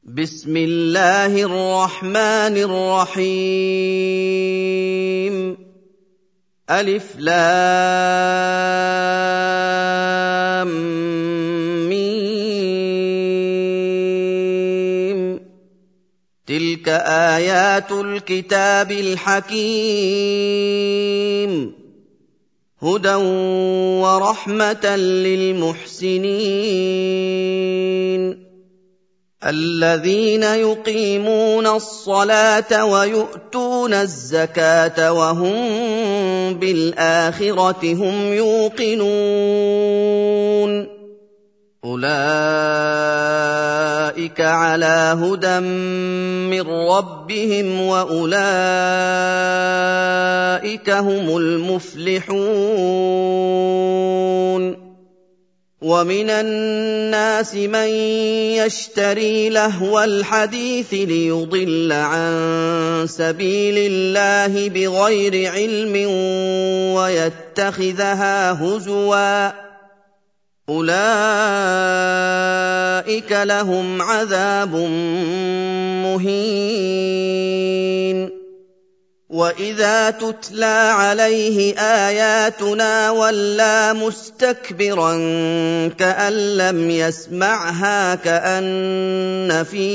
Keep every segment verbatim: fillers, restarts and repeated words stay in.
بسم الله الرحمن الرحيم ألف لام ميم تلك آيات الكتاب الحكيم هدى ورحمة للمحسنين الذين يقيمون الصلاة ويؤتون الزكاة وهم بالآخرة هم يوقنون أولئك على هدى من ربهم وأولئك هم المفلحون ومن الناس من يشتري لهو الحديث ليضل عن سبيل الله بغير علم ويتخذها هزوا أولئك لهم عذاب مهين وإذا تتلى عليه آياتنا ولى مستكبرا كأن لم يسمعها كأن في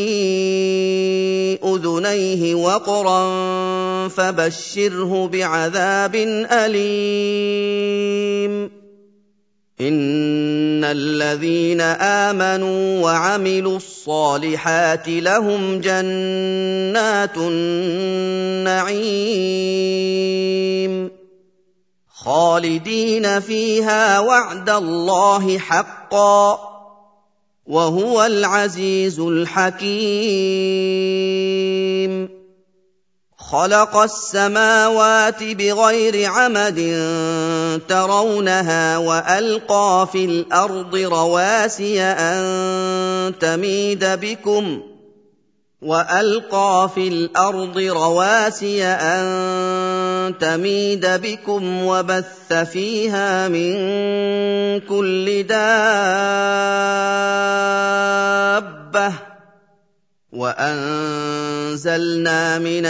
أذنيه وقرا فبشره بعذاب أليم إن الذين آمنوا وعملوا الصالحات لهم جنات النعيم خالدين فيها وعد الله حقا وهو العزيز الحكيم خلق السماوات بغير عمد ترونها وألقى في الأرض رواسي أن تميد بكم وألقى في الأرض رواسي أن تميد بكم وبث فيها من كل دابة وأنزلنا من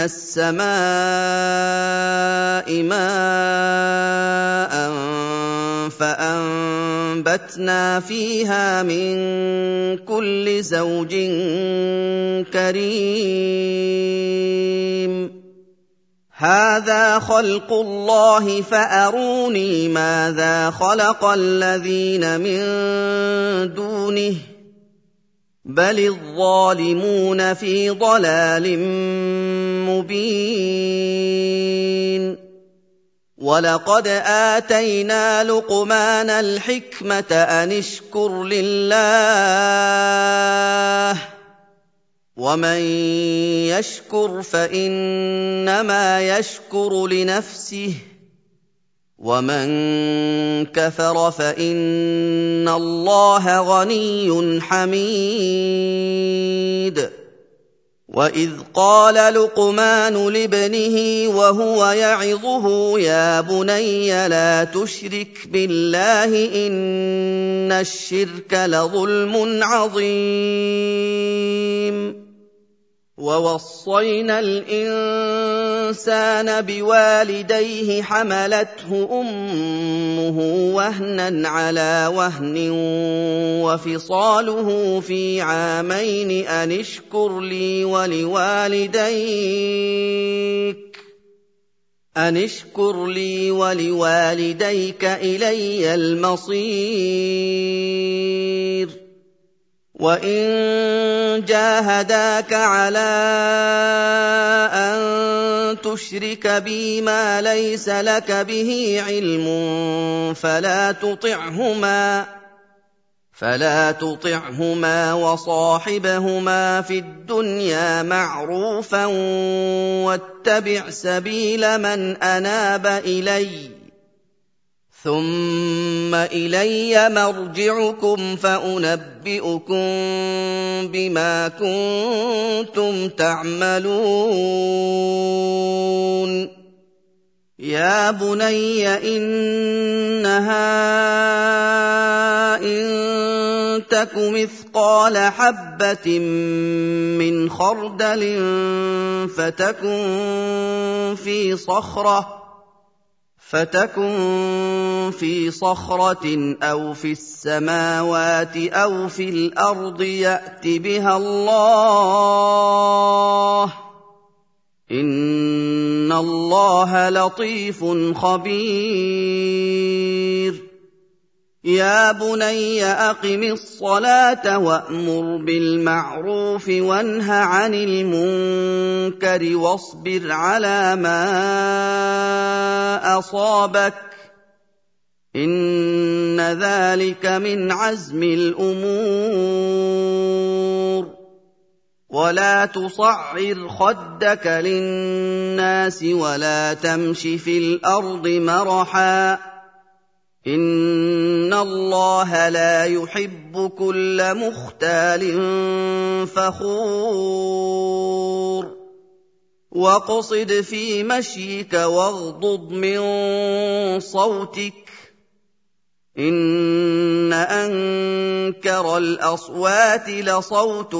السماء ماء فأنبتنا فيها من كل زوج كريم هذا خلق الله فأروني ماذا خلق الذين من دونه بل الظالمون في ضلال مبين ولقد آتينا لقمان الحكمة أن اشكر لله ومن يشكر فإنما يشكر لنفسه ومن كفر فإن الله غني حميد وإذ قال لقمان لابنه وهو يعظه يا بني لا تشرك بالله إن الشرك لظلم عظيم ووصينا الإنسان بوالديه حملته أمه وهنا على وهن وفصاله في عامين أن اشكر لي ولوالديك أن اشكر لي ولوالديك إلي المصير وَإِن جَاهَدَاكَ عَلَىٰ أَن تُشْرِكَ بِي مَا لَيْسَ لَكَ بِهِ عِلْمٌ فَلَا تُطِعْهُمَا فَلَا تُطِعْهُمَا وَصَاحِبْهُمَا فِي الدُّنْيَا مَعْرُوفًا وَاتَّبِعْ سَبِيلَ مَنْ أَنَابَ إِلَيَّ ثُمَّ إِلَيَّ مَرْجِعُكُمْ فَأُنَبِّئُكُم بِمَا كُنتُمْ تَعْمَلُونَ يَا بُنَيَّ إِنَّهَا إِن تك مثقال حبة من خردل فتكن في صخرة فتكن في صخرة أو في السماوات أو في الأرض يأت بها الله إن الله لطيف خبير يا بني أقم الصلاة وأمر بالمعروف وانه عن المنكر واصبر على ما أصابك إن ذلك من عزم الأمور ولا تصعر خدك للناس ولا تمش في الأرض مرحا إن الله لا يحب كل مختال فخور واقصد في مشيك واغضض من صوتك إن أنكر الأصوات لصوت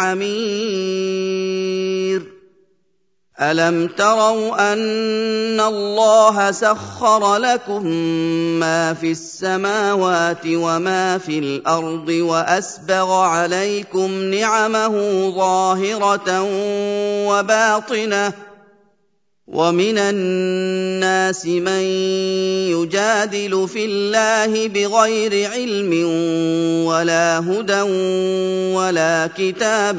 الحمير ألم تروا أن الله سخر لكم ما في السماوات وما في الأرض وأسبغ عليكم نعمه ظاهرة وباطنة ومن الناس من يجادل في الله بغير علم ولا هدى ولا كتاب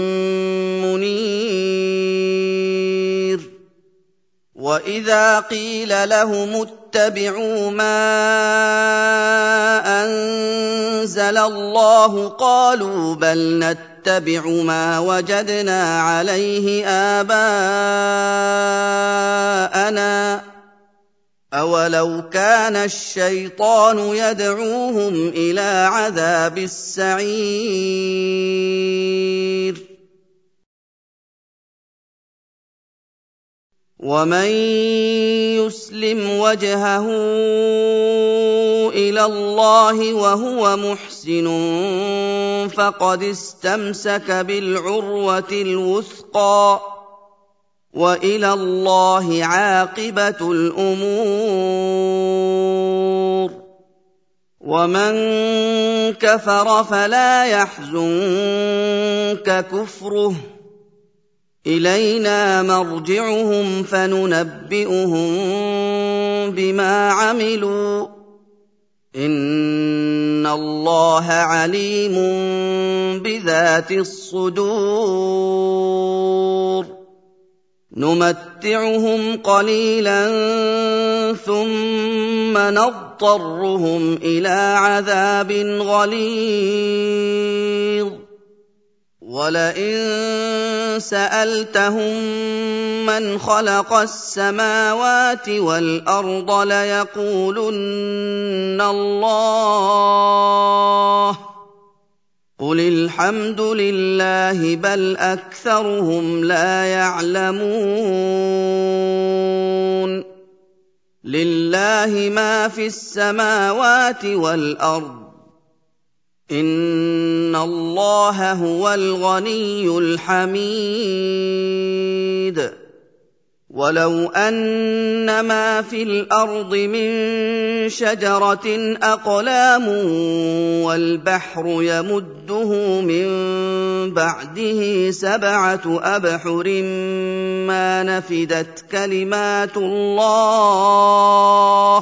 منير وإذا قيل لهم اتبعوا ما أنزل الله قالوا بل نتبع ما وجدنا عليه آباءنا أولو كان الشيطان يدعوهم إلى عذاب السعير ومن يسلم وجهه إلى الله وهو محسن فقد استمسك بالعروة الوثقى وإلى الله عاقبة الأمور ومن كفر فلا يحزنك كفره إلينا مرجعهم فننبئهم بما عملوا إن الله عليم بذات الصدور نمتعهم قليلا ثم نضطرهم إلى عذاب غليظ ولئن سألتهم من خلق السماوات والأرض ليقولن الله قل الحمد لله بل أكثرهم لا يعلمون لله ما في السماوات والأرض إن الله هو الغني الحميد ولو أن ما في الأرض من شجرة أقلام والبحر يمده من بعده سبعة أبحر ما نفدت كلمات الله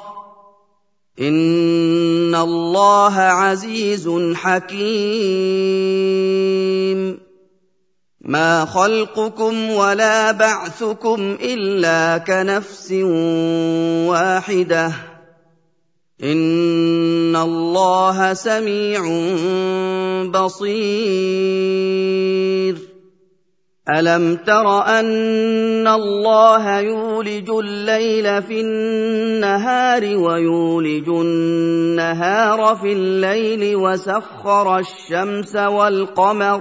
إن الله عزيز حكيم ما خلقكم ولا بعثكم إلا كنفس واحدة إن الله سميع بصير ألم تر أن الله يولج الليل في النهار ويولج النهار في الليل وسخر الشمس والقمر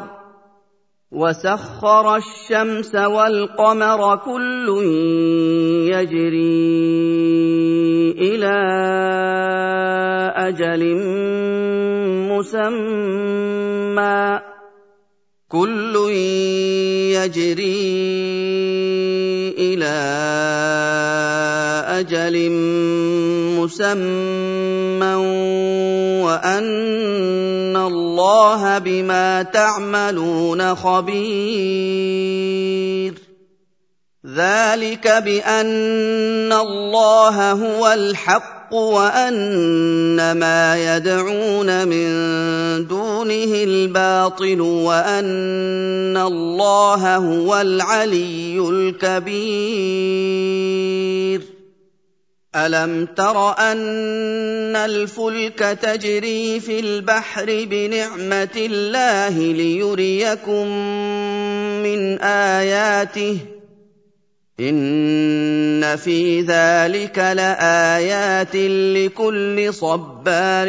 وسخر الشمس والقمر كل يجري إلى أجل مسمى كل يجري إلى أجل مسمى وأن الله بما تعملون خبير ذلك بأن الله هو الحق وأن ما يدعون من دونه الباطل وأن الله هو العلي الكبير ألم تر أن الفلك تجري في البحر بنعمة الله ليريكم من آياته إن في ذلك لآيات لكل صبار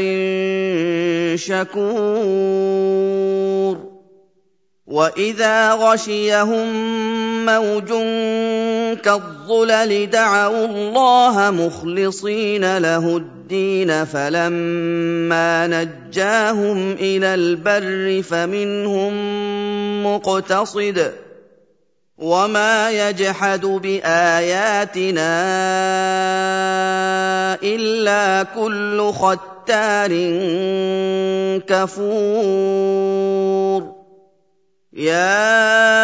شكور وإذا غشيهم موج كالظلل دعوا الله مخلصين له الدين فلما نجاهم إلى البر فمنهم مقتصد وما يجحد بآياتنا إلا كل ختار كفور يا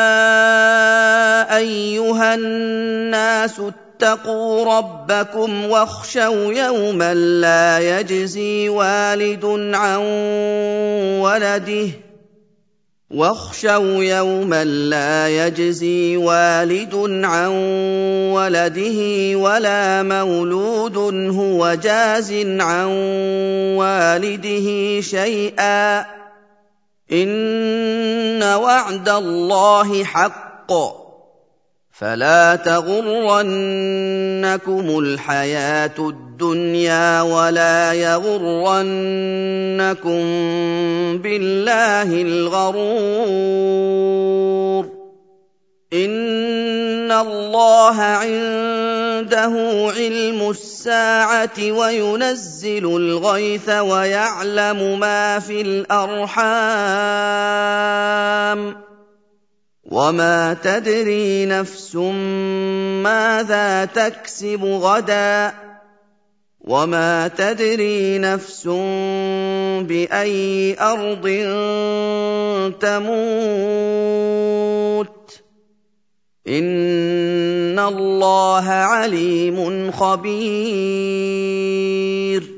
أيها الناس اتقوا ربكم واخشوا يوما لا يجزي والد عن ولده واخشوا يوما لا يجزي والد عن ولده ولا مولود هو جاز عن والده شيئا إن وعد الله حق فلا تغرنكم الحياة الدنيا ولا يغرنكم بالله الغرور إن الله عنده علم الساعة وينزل الغيث ويعلم ما في الأرحام وما تدري نفس ماذا تكسب غدا وما تدري نفس بأي أرض تموت إن الله عليم خبير